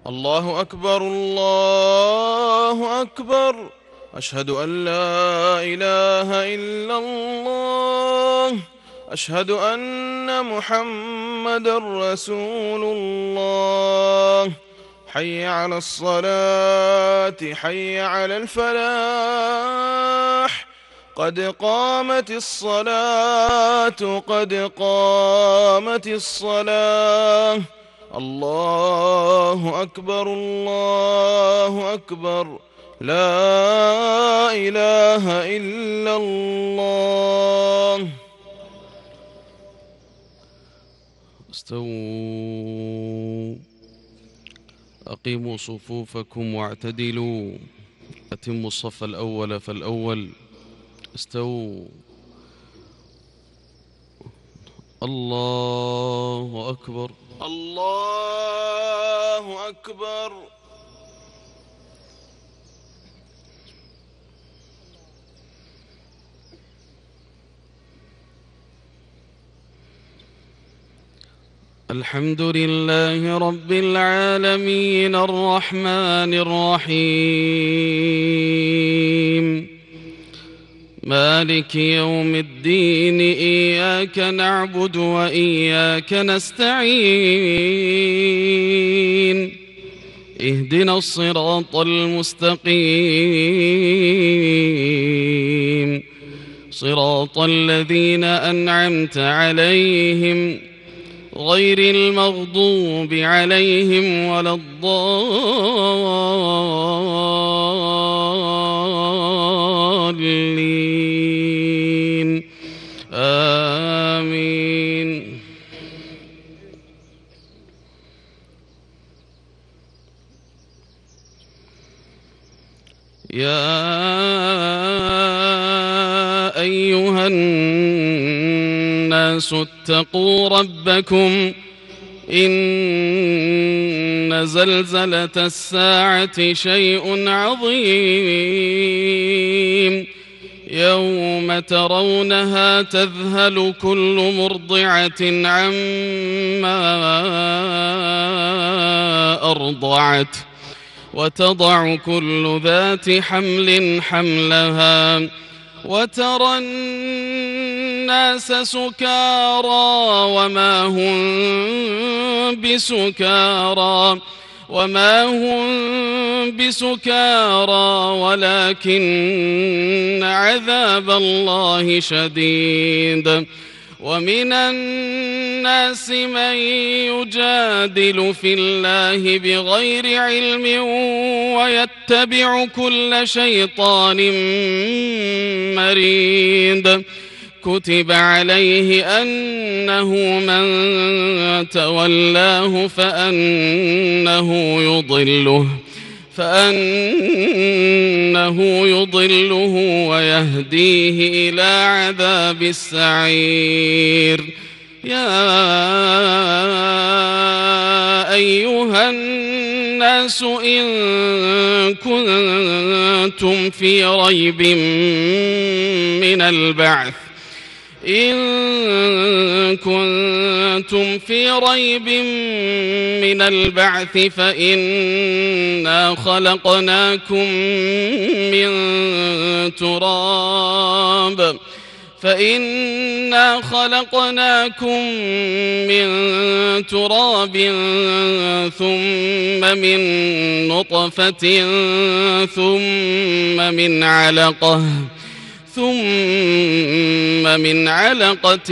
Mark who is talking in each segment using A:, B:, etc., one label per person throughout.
A: الله أكبر الله أكبر. أشهد أن لا إله إلا الله. أشهد أن محمدًا رسول الله. حي على الصلاة حي على الفلاح. قد قامت الصلاة قد قامت الصلاة. الله أكبر الله أكبر. لا إله إلا الله. استووا، أقيموا صفوفكم واعتدلوا، أتموا الصف الأول فالأول. استووا. الله أكبر الله أكبر. الحمد لله رب العالمين الرحمن الرحيم مالك يوم الدين. إياك نعبد وإياك نستعين. اهدنا الصراط المستقيم، صراط الذين أنعمت عليهم غير المغضوب عليهم ولا الضالين. آمين. يا أيها الناس اتقوا ربكم إن زلزلة الساعة شيء عظيم. يوم ترونها تذهل كل مرضعة عما أرضعت وتضع كل ذات حمل حملها وترى الناس سكارى وما هم بسكارى ولكن عذاب الله شديد. ومن الناس من يجادل في الله بغير علم ويتبع كل شيطان مريد. كتب عليه أنه من تولاه فأنه يضله ويهديه إلى عذاب السعير. يا أيها الناس إن كنتم في ريب من البعث فإنا خلقناكم من تراب ثم من نطفة ثم من علقة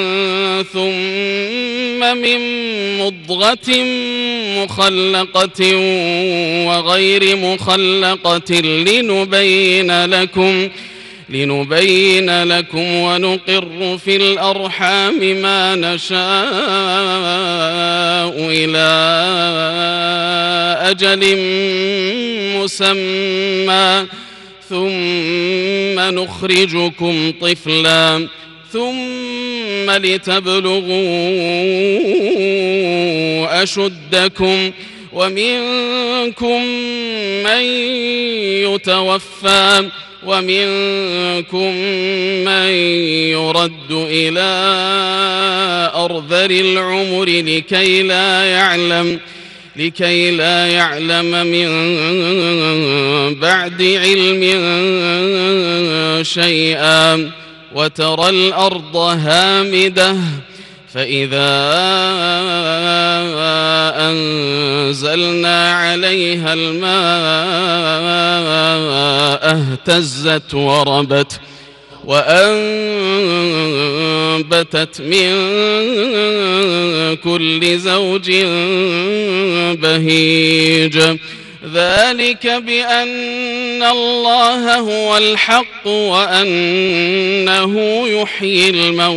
A: ثم من مضغة مخلقة وغير مخلقة لنبين لكم ونقر في الأرحام ما نشاء إلى أجل مسمى ثم نخرجكم طفلا ثم لتبلغوا أشدكم ومنكم من يتوفى ومنكم من يرد إلى أرذل العمر لكي لا يعلم من بعد علم شيئا. وترى الأرض هامدة فإذا أنزلنا عليها الماء اهتزت وربت وأنبتت من كل زوج بهيج. ذلك بأن الله هو الحق وأنه يحيي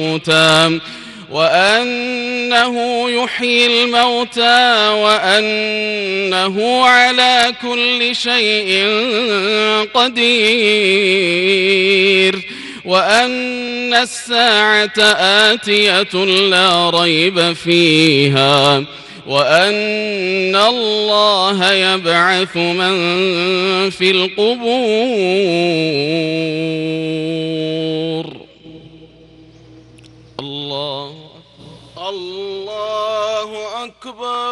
A: الموتى وأنه على كل شيء قدير وأن الساعة آتية لا ريب فيها وأن الله يبعث من في القبور. الله أكبر.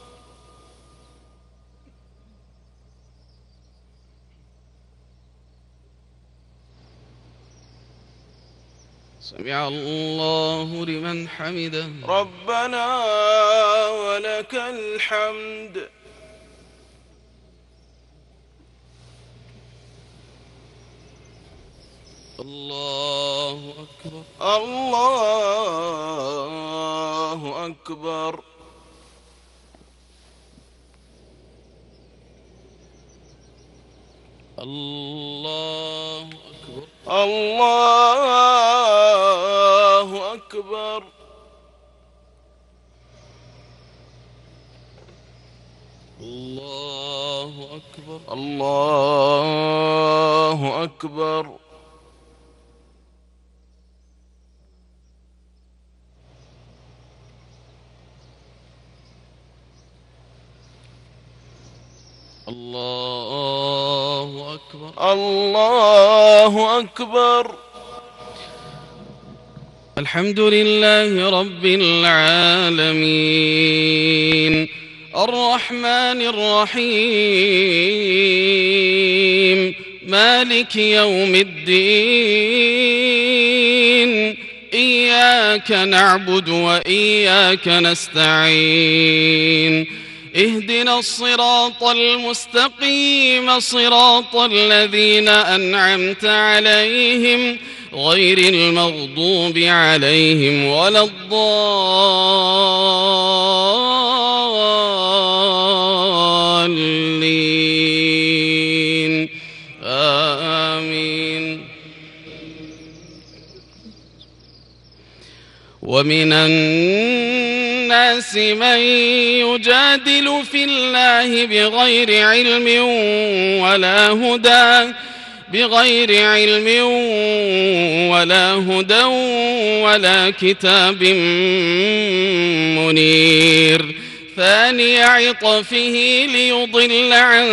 A: سمع الله لمن حمده.
B: ربنا ولك الحمد.
A: الله أكبر.
B: الله أكبر.
A: الله أكبر.
B: الله أكبر.
A: الله أكبر.
B: الله أكبر.
A: الله أكبر.
B: الله أكبر.
A: الحمد لله رب العالمين الرحمن الرحيم مالك يوم الدين إياك نعبد وإياك نستعين اهدنا الصراط المستقيم صراط الذين أنعمت عليهم غير المغضوب عليهم ولا الضالين آمين. ومن الناس من يجادل في الله بغير علم ولا هدى ولا كتاب منير ثاني عطفه ليضل عن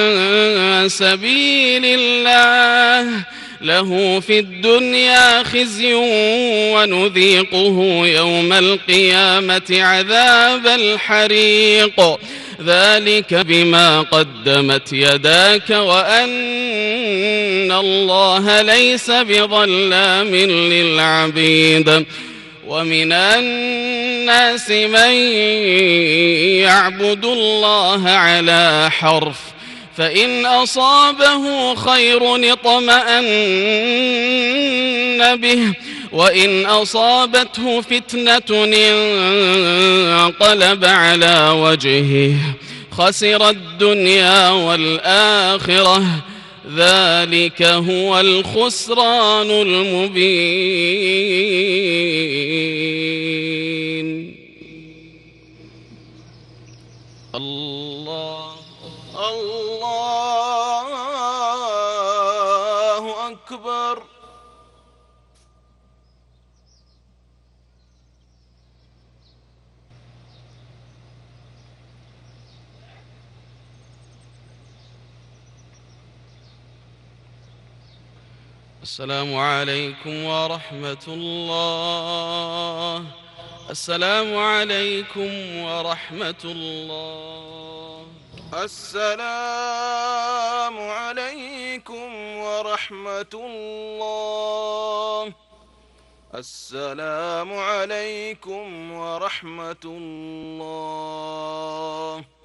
A: سبيل الله له في الدنيا خزي ونذيقه يوم القيامة عذاب الحريق ذلك بما قدمت يداك وأن الله ليس بظلام للعبيد. ومن الناس من يعبد الله على حرف فإن أصابه خير اطمأن به وإن أصابته فتنة انقلب على وجهه خسر الدنيا والآخرة ذلك هو الخسران المبين. الله
B: أكبر.
A: السلام عليكم ورحمة الله السلام عليكم ورحمة الله.
B: السلام عليكم ورحمة الله. السلام عليكم ورحمة الله.